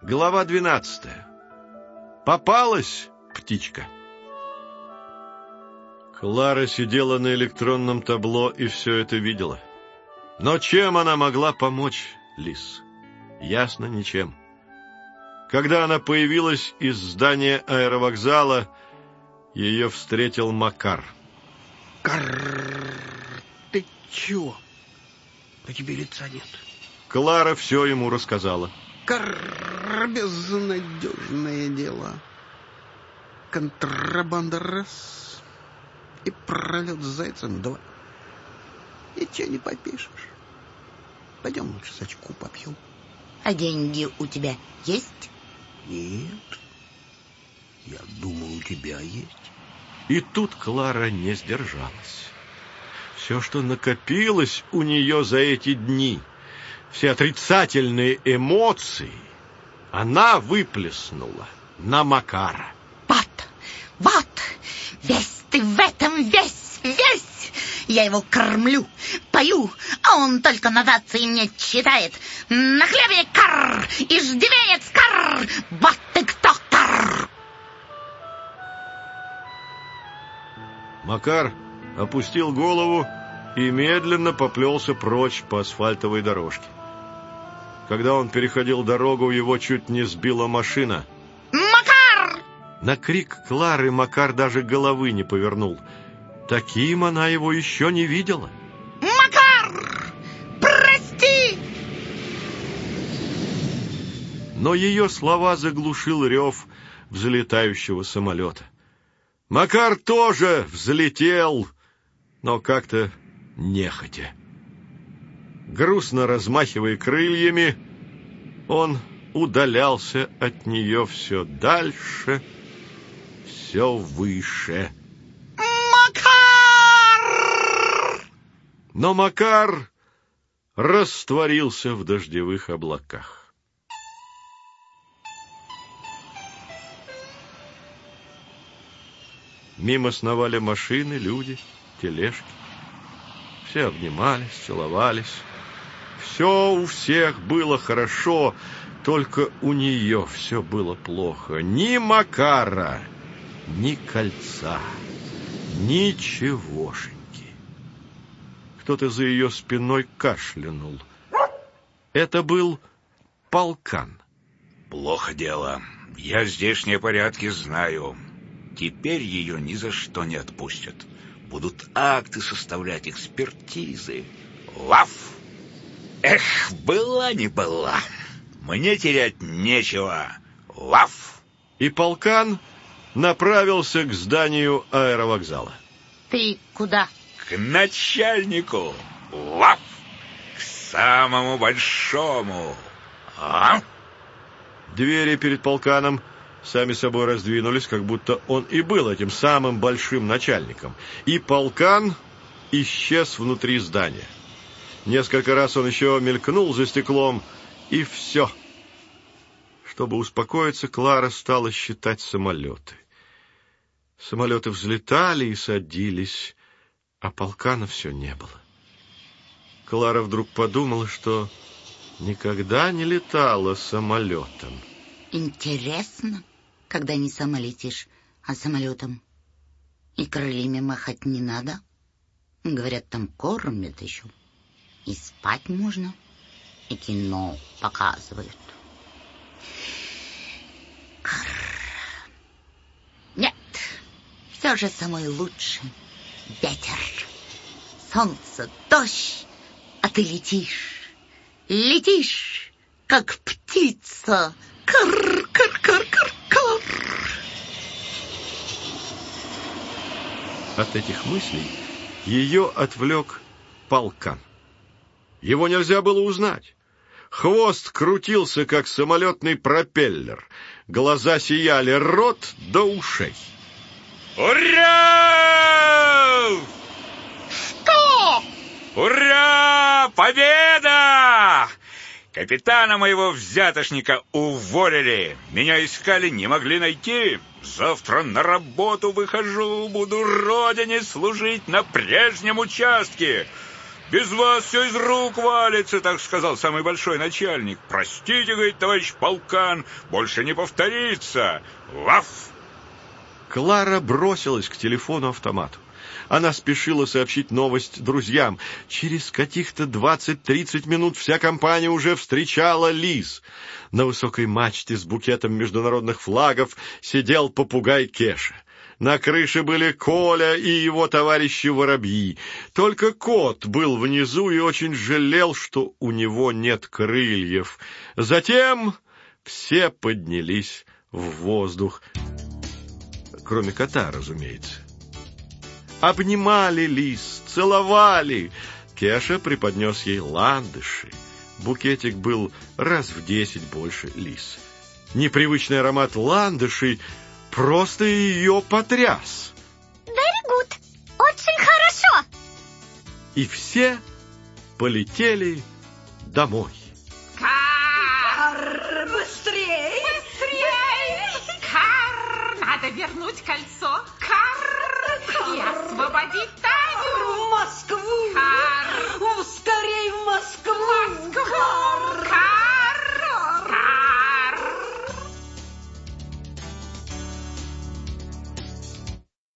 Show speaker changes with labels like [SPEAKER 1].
[SPEAKER 1] Глава 12. Попалась птичка. Клара сидела на электронном табло и все это видела. Но чем она могла помочь Лис? Ясно, ничем. Когда она появилась из здания аэровокзала, ее встретил Макар.
[SPEAKER 2] Карр, ты чего? На тебе лица нет.
[SPEAKER 1] Клара все ему рассказала.
[SPEAKER 2] Карр, безнадежное дело. Контрабанда раз, и пролет с зайцем два. И че не попишешь. Пойдем лучше сачку попьем.
[SPEAKER 3] А деньги у тебя есть?
[SPEAKER 2] Нет. Я думал, у тебя есть.
[SPEAKER 1] И тут Клара не сдержалась. Все, что накопилось у нее за эти дни, все отрицательные эмоции, она выплеснула на Макара.
[SPEAKER 3] Вот, весь ты в этом, весь. Я его кормлю, пою, а он только нотации мне читает. На хлебе карр, иждивенец карр, вот ты кто карр.
[SPEAKER 1] Макар опустил голову и медленно поплелся прочь по асфальтовой дорожке. Когда он переходил дорогу, его чуть не сбила машина.
[SPEAKER 3] Макар!
[SPEAKER 1] На крик Клары Макар даже головы не повернул. Таким она его еще не видела.
[SPEAKER 3] Макар! Прости!
[SPEAKER 1] Но ее слова заглушил рев взлетающего самолета. Макар тоже взлетел, но как-то нехотя. Грустно размахивая крыльями, он удалялся от нее все дальше, все выше.
[SPEAKER 3] Макар!
[SPEAKER 1] Но Макар растворился в дождевых облаках. Мимо сновали машины, люди, тележки. Все обнимались, целовались. Все у всех было хорошо, только у нее все было плохо. Ни Макара, ни кольца, ничегошеньки. Кто-то за ее спиной кашлянул. Это был Полкан.
[SPEAKER 4] Плохо дело. Я здешние порядки знаю. Теперь ее ни за что не отпустят. Будут акты составлять, экспертизы. Лав! Эх, была не была. Мне терять нечего. Лав!
[SPEAKER 1] И Полкан направился к зданию аэровокзала.
[SPEAKER 3] Ты куда?
[SPEAKER 4] К начальнику. Лав! К самому большому. А?
[SPEAKER 1] Двери перед Полканом сами собой раздвинулись, как будто он и был этим самым большим начальником. И Полкан исчез внутри здания. Несколько раз он еще мелькнул за стеклом, и все. Чтобы успокоиться, Клара стала считать самолеты. Самолеты взлетали и садились, а Полкана все не было. Клара вдруг подумала, что никогда не летала самолетом.
[SPEAKER 3] Интересно, когда не сама летишь, а самолетом. И крыльями махать не надо. Говорят, там кормят еще. И спать можно. И кино показывают. Нет, все же самый лучший ветер. Солнце, дождь, а ты летишь. Летишь, как птица. Кар-кар-кар-кар-кар.
[SPEAKER 1] От этих мыслей ее отвлек Полкан. Его нельзя было узнать. Хвост крутился, как самолетный пропеллер. Глаза сияли, рот до ушей.
[SPEAKER 4] Ура!
[SPEAKER 3] Что?
[SPEAKER 4] Ура! Победа! Капитана моего взятошника уволили. Меня искали, не могли найти. Завтра на работу выхожу, буду родине служить на прежнем участке. Без вас все из рук валится, так сказал самый большой начальник. Простите, говорит, товарищ полкан, больше не повторится. Ваф!
[SPEAKER 1] Клара бросилась к телефону-автомату. Она спешила сообщить новость друзьям. Через каких-то 20-30 минут вся компания уже встречала Лиз. На высокой мачте с букетом международных флагов сидел попугай Кеша. На крыше были Коля и его товарищи-воробьи. Только кот был внизу и очень жалел, что у него нет крыльев. Затем все поднялись в воздух. Кроме кота, разумеется. Обнимали Лиз, целовали. Кеша преподнес ей ландыши. Букетик был раз в 10 больше Лиз. Непривычный аромат ландышей просто ее потряс.
[SPEAKER 5] Very good. Очень хорошо.
[SPEAKER 1] И все полетели домой.
[SPEAKER 6] Кар, быстрей!
[SPEAKER 7] Быстрей! Кар, надо вернуть кольцо. Кар, и освободить Таню.
[SPEAKER 6] В Москву!